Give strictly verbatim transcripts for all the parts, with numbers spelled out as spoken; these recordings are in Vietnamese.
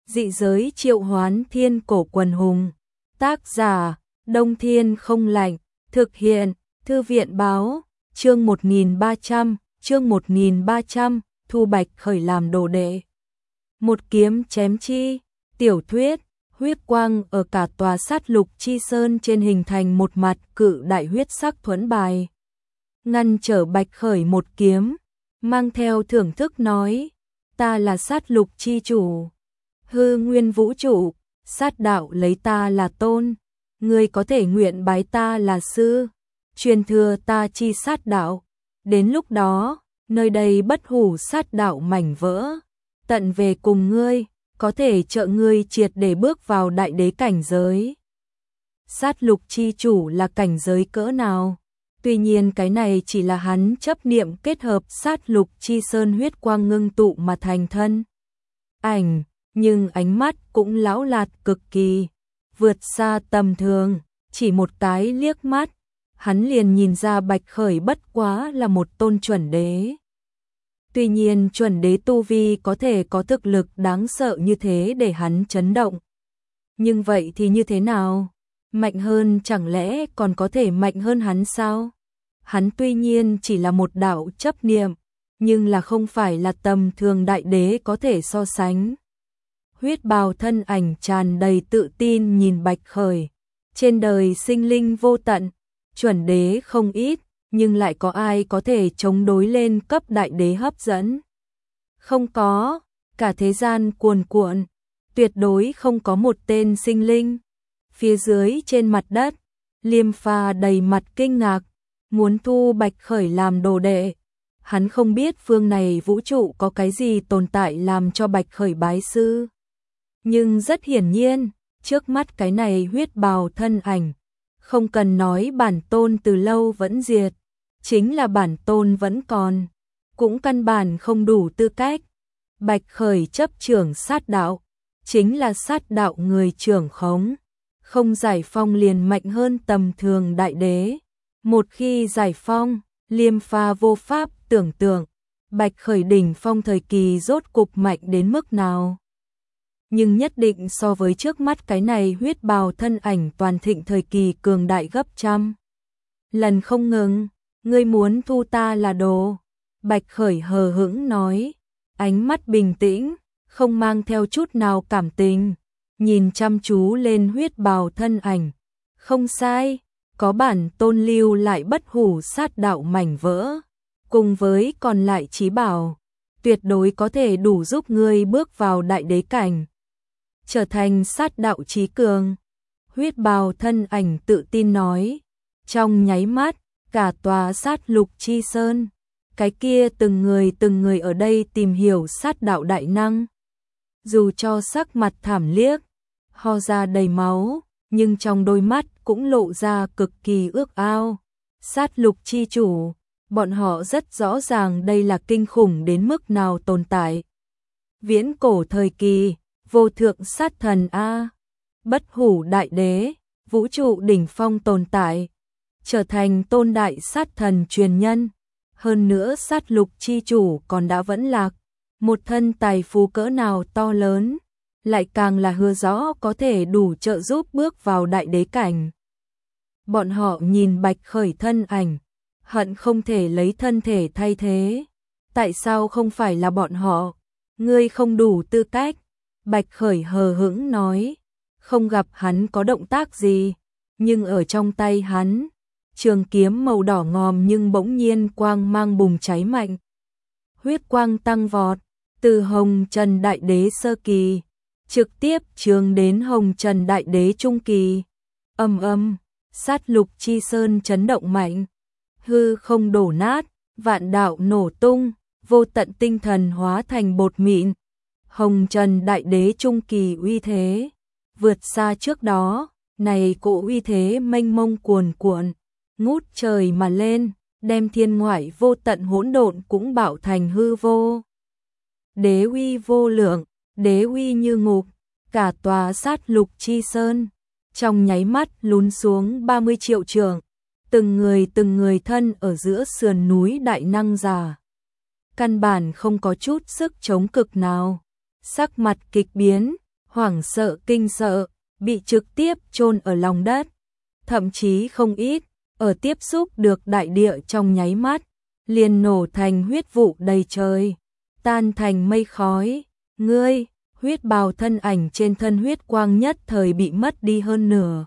Dị giới triệu hoán thiên cổ quần hùng. Tác giả, Đông Thiên không lạnh. Thực hiện, Thư viện báo. Chương một nghìn ba trăm, chương một nghìn ba trăm, Thu Bạch khởi làm đồ đệ. Một kiếm chém chi. Tiểu thuyết, huyết quang ở cả tòa sát lục chi sơn trên hình thành một mặt cự đại huyết sắc thuẫn bài. Ngăn trở Bạch khởi một kiếm, mang theo thưởng thức nói, ta là sát lục chi chủ. Hư nguyên vũ trụ, sát đạo lấy ta là tôn, ngươi có thể nguyện bái ta là sư, truyền thừa ta chi sát đạo. Đến lúc đó, nơi đây bất hủ sát đạo mảnh vỡ, tận về cùng ngươi, có thể trợ ngươi triệt để bước vào đại đế cảnh giới. Sát lục chi chủ là cảnh giới cỡ nào? Tuy nhiên cái này chỉ là hắn chấp niệm kết hợp sát lục chi sơn huyết quang ngưng tụ mà thành thân ảnh, nhưng ánh mắt cũng lão lạt cực kỳ, vượt xa tầm thường, chỉ một cái liếc mắt, hắn liền nhìn ra Bạch khởi bất quá là một tôn chuẩn đế. Tuy nhiên chuẩn đế tu vi có thể có thực lực đáng sợ như thế để hắn chấn động. Nhưng vậy thì như thế nào? Mạnh hơn chẳng lẽ còn có thể mạnh hơn hắn sao? Hắn tuy nhiên chỉ là một đạo chấp niệm, nhưng là không phải là tầm thường đại đế có thể so sánh. Huyết bào thân ảnh tràn đầy tự tin nhìn Bạch khởi. Trên đời sinh linh vô tận, chuẩn đế không ít, nhưng lại có ai có thể chống đối lên cấp đại đế hấp dẫn? Không có, cả thế gian cuồn cuộn, tuyệt đối không có một tên sinh linh. Phía dưới trên mặt đất, Liêm Pha đầy mặt kinh ngạc, muốn thu Bạch khởi làm đồ đệ. Hắn không biết phương này vũ trụ có cái gì tồn tại làm cho Bạch khởi bái sư. Nhưng rất hiển nhiên, trước mắt cái này huyết bào thân ảnh, không cần nói bản tôn từ lâu vẫn diệt, chính là bản tôn vẫn còn, cũng căn bản không đủ tư cách. Bạch khởi chấp trưởng sát đạo, chính là sát đạo người trưởng khống, không giải phong liền mạnh hơn tầm thường đại đế. Một khi giải phong, Liêm Pha vô pháp tưởng tượng, Bạch khởi đỉnh phong thời kỳ rốt cục mạnh đến mức nào. Nhưng nhất định so với trước mắt cái này huyết bào thân ảnh toàn thịnh thời kỳ cường đại gấp trăm lần không ngừng. Ngươi muốn thu ta là đồ? Bạch khởi hờ hững nói, ánh mắt bình tĩnh, không mang theo chút nào cảm tình, nhìn chăm chú lên huyết bào thân ảnh. Không sai, có bản tôn lưu lại bất hủ sát đạo mảnh vỡ, cùng với còn lại chí bảo, tuyệt đối có thể đủ giúp ngươi bước vào đại đế cảnh, trở thành sát đạo chí cường. Huyết bào thân ảnh tự tin nói, trong nháy mắt, cả tòa sát lục chi sơn, cái kia từng người từng người ở đây tìm hiểu sát đạo đại năng. Dù cho sắc mặt thảm liếc, ho ra đầy máu, nhưng trong đôi mắt cũng lộ ra cực kỳ ước ao. Sát lục chi chủ, bọn họ rất rõ ràng đây là kinh khủng đến mức nào tồn tại. Viễn cổ thời kỳ, vô thượng sát thần A, bất hủ đại đế, vũ trụ đỉnh phong tồn tại, trở thành tôn đại sát thần truyền nhân. Hơn nữa sát lục chi chủ còn đã vẫn lạc, một thân tài phú cỡ nào to lớn, lại càng là hứa rõ có thể đủ trợ giúp bước vào đại đế cảnh. Bọn họ nhìn Bạch khởi thân ảnh, hận không thể lấy thân thể thay thế. Tại sao không phải là bọn họ? Ngươi không đủ tư cách. Bạch khởi hờ hững nói, không gặp hắn có động tác gì, nhưng ở trong tay hắn, trường kiếm màu đỏ ngòm nhưng bỗng nhiên quang mang bùng cháy mạnh. Huyết quang tăng vọt, từ Hồng Trần Đại Đế sơ kỳ, trực tiếp trường đến Hồng Trần Đại Đế trung kỳ. Âm âm, sát lục chi sơn chấn động mạnh, hư không đổ nát, vạn đạo nổ tung, vô tận tinh thần hóa thành bột mịn. Hồng Trần Đại Đế trung kỳ uy thế, vượt xa trước đó, này cỗ uy thế mênh mông cuồn cuộn, ngút trời mà lên, đem thiên ngoại vô tận hỗn độn cũng bạo thành hư vô. Đế uy vô lượng, đế uy như ngục, cả tòa sát lục chi sơn, trong nháy mắt lún xuống ba mươi triệu trượng, từng người từng người thân ở giữa sườn núi đại năng già. Căn bản không có chút sức chống cực nào, sắc mặt kịch biến, hoảng sợ kinh sợ, bị trực tiếp chôn ở lòng đất. Thậm chí không ít, ở tiếp xúc được đại địa trong nháy mắt, liền nổ thành huyết vụ đầy trời, tan thành mây khói. Ngươi, huyết bào thân ảnh trên thân huyết quang nhất thời bị mất đi hơn nửa.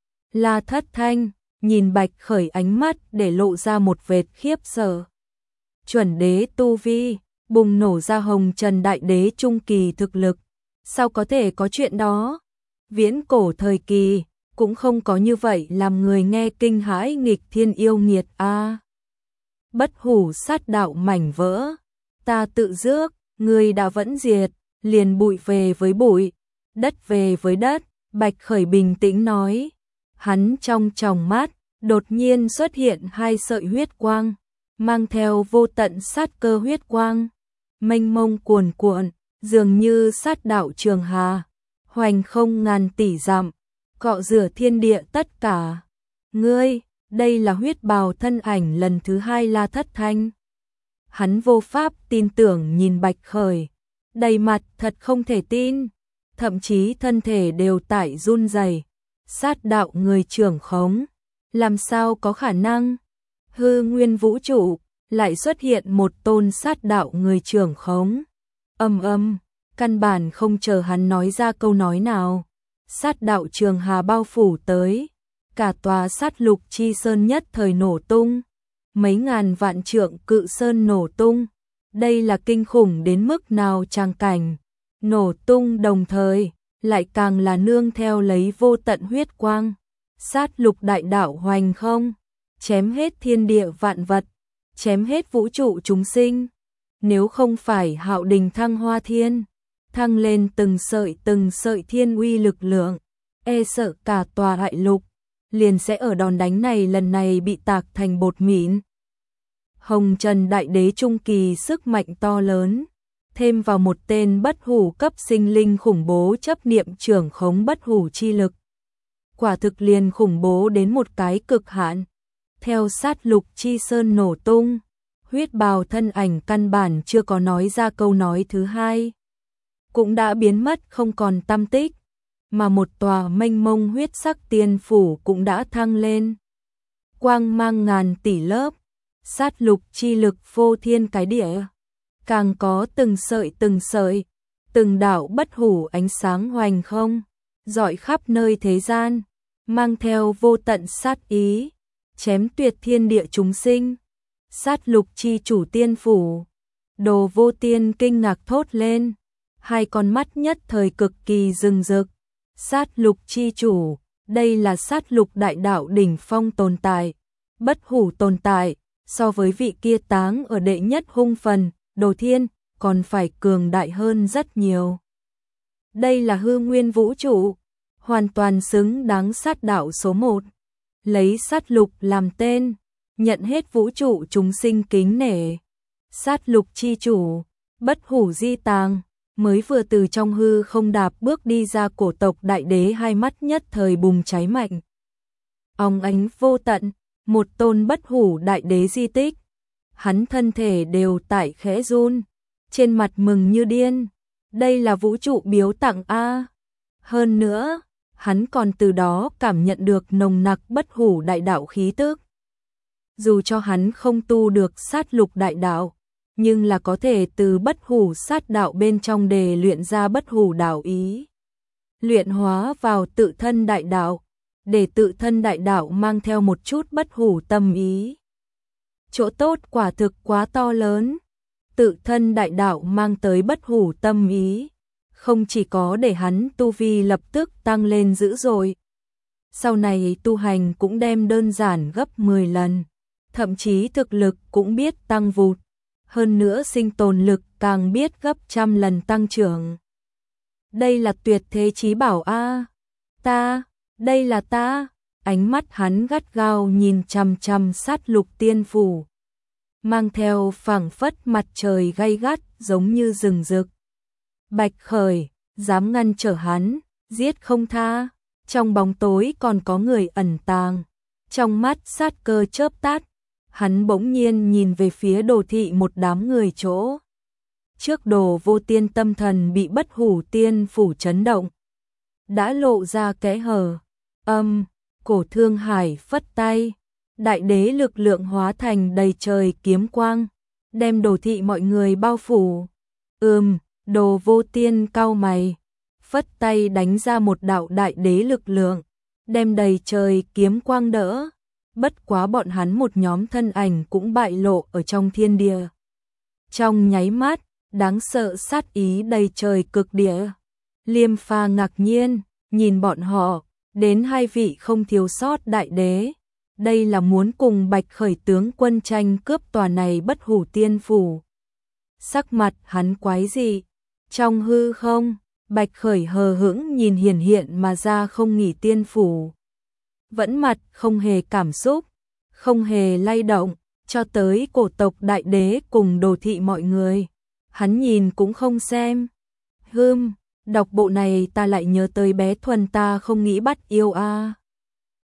La Thất Thanh nhìn Bạch Khởi ánh mắt để lộ ra một vệt khiếp sợ. Chuẩn đế tu vi, bùng nổ ra hồng trần đại đế trung kỳ thực lực, sao có thể có chuyện đó? Viễn cổ thời kỳ cũng không có như vậy làm người nghe kinh hãi nghịch thiên yêu nghiệt a. À, bất hủ sát đạo mảnh vỡ, ta tự rước, người đã vẫn diệt, liền bụi về với bụi, đất về với đất. Bạch Khởi bình tĩnh nói. Hắn trong tròng mắt đột nhiên xuất hiện hai sợi huyết quang, mang theo vô tận sát cơ huyết quang, mênh mông cuồn cuộn, dường như sát đạo trường hà, hoành không ngàn tỷ dặm, cọ rửa thiên địa tất cả. Ngươi, đây là huyết bào thân ảnh lần thứ hai La Thất Thanh. Hắn vô pháp tin tưởng nhìn Bạch Khởi, đầy mặt thật không thể tin, thậm chí thân thể đều tại run rẩy. Sát đạo người trưởng khống, làm sao có khả năng? Hư nguyên vũ trụ lại xuất hiện một tôn sát đạo người trưởng khống. Âm âm, căn bản không chờ hắn nói ra câu nói nào. Sát đạo trường hà bao phủ tới, cả tòa sát lục chi sơn nhất thời nổ tung, mấy ngàn vạn trượng cự sơn nổ tung. Đây là kinh khủng đến mức nào tràng cảnh, nổ tung đồng thời, lại càng là nương theo lấy vô tận huyết quang. Sát lục đại đạo hoành không, chém hết thiên địa vạn vật, chém hết vũ trụ chúng sinh. Nếu không phải hạo đình thăng hoa thiên, thăng lên từng sợi từng sợi thiên uy lực lượng, e sợ cả tòa đại lục liền sẽ ở đòn đánh này lần này bị tạc thành bột mịn. Hồng Trần đại đế trung kỳ sức mạnh to lớn, thêm vào một tên bất hủ cấp sinh linh khủng bố chấp niệm trưởng khống bất hủ chi lực. Quả thực liền khủng bố đến một cái cực hạn. Theo sát lục chi sơn nổ tung, huyết bào thân ảnh căn bản chưa có nói ra câu nói thứ hai, cũng đã biến mất không còn tăm tích, mà một tòa mênh mông huyết sắc tiên phủ cũng đã thăng lên. Quang mang ngàn tỷ lớp, sát lục chi lực phô thiên cái địa, càng có từng sợi từng sợi, từng đạo bất hủ ánh sáng hoành không, rọi khắp nơi thế gian, mang theo vô tận sát ý, chém tuyệt thiên địa chúng sinh. Sát lục chi chủ tiên phủ, Đồ Vô Tiên kinh ngạc thốt lên, hai con mắt nhất thời cực kỳ rừng rực. Sát lục chi chủ, đây là sát lục đại đạo đỉnh phong tồn tại, bất hủ tồn tại, so với vị kia táng ở đệ nhất hung phần, Đồ Thiên, còn phải cường đại hơn rất nhiều. Đây là hư nguyên vũ trụ, hoàn toàn xứng đáng sát đạo số một. Lấy sát lục làm tên, nhận hết vũ trụ chúng sinh kính nể. Sát lục chi chủ, bất hủ di tàng, mới vừa từ trong hư không đạp bước đi ra cổ tộc đại đế hai mắt nhất thời bùng cháy mạnh. Óng ánh vô tận, một tôn bất hủ đại đế di tích. Hắn thân thể đều tại khẽ run, trên mặt mừng như điên. Đây là vũ trụ biếu tặng a. Hơn nữa, hắn còn từ đó cảm nhận được nồng nặc bất hủ đại đạo khí tức. Dù cho hắn không tu được sát lục đại đạo, nhưng là có thể từ bất hủ sát đạo bên trong đề luyện ra bất hủ đạo ý. Luyện hóa vào tự thân đại đạo, để tự thân đại đạo mang theo một chút bất hủ tâm ý. Chỗ tốt quả thực quá to lớn. Tự thân đại đạo mang tới bất hủ tâm ý, không chỉ có để hắn tu vi lập tức tăng lên dữ dội, sau này tu hành cũng đem đơn giản gấp mười lần, thậm chí thực lực cũng biết tăng vụt, hơn nữa sinh tồn lực càng biết gấp trăm lần tăng trưởng. Đây là tuyệt thế chí bảo a. Ta, đây là ta. Ánh mắt hắn gắt gao nhìn chằm chằm sát lục tiên phủ, mang theo phảng phất mặt trời gay gắt giống như rừng rực. Bạch Khởi, dám ngăn trở hắn, giết không tha. Trong bóng tối còn có người ẩn tàng. Trong mắt sát cơ chớp tắt, hắn bỗng nhiên nhìn về phía Đồ thị một đám người chỗ. trước Đồ Vô Tiên tâm thần bị Bất Hủ Tiên phủ chấn động, đã lộ ra kẽ hở. Âm, Cổ Thương Hải phất tay, đại đế lực lượng hóa thành đầy trời kiếm quang, đem đồ thị mọi người bao phủ. Ừm, Đồ Vô Tiên cau mày, phất tay đánh ra một đạo đại đế lực lượng, đem đầy trời kiếm quang đỡ. Bất quá bọn hắn một nhóm thân ảnh cũng bại lộ ở trong thiên địa. Trong nháy mắt, đáng sợ sát ý đầy trời cực địa. Liêm Pha ngạc nhiên, nhìn bọn họ, đến hai vị không thiếu sót đại đế. Đây là muốn cùng Bạch Khởi tướng quân tranh cướp tòa này Bất Hủ Tiên phủ. Sắc mặt hắn quái dị, trong hư không, Bạch Khởi hờ hững nhìn hiển hiện mà ra không nghỉ tiên phủ. Vẫn mặt không hề cảm xúc, không hề lay động, cho tới cổ tộc đại đế cùng đồ thị mọi người. Hắn nhìn cũng không xem. Hừm, đọc bộ này ta lại nhớ tới bé Thuần ta không nghĩ bắt yêu a. À.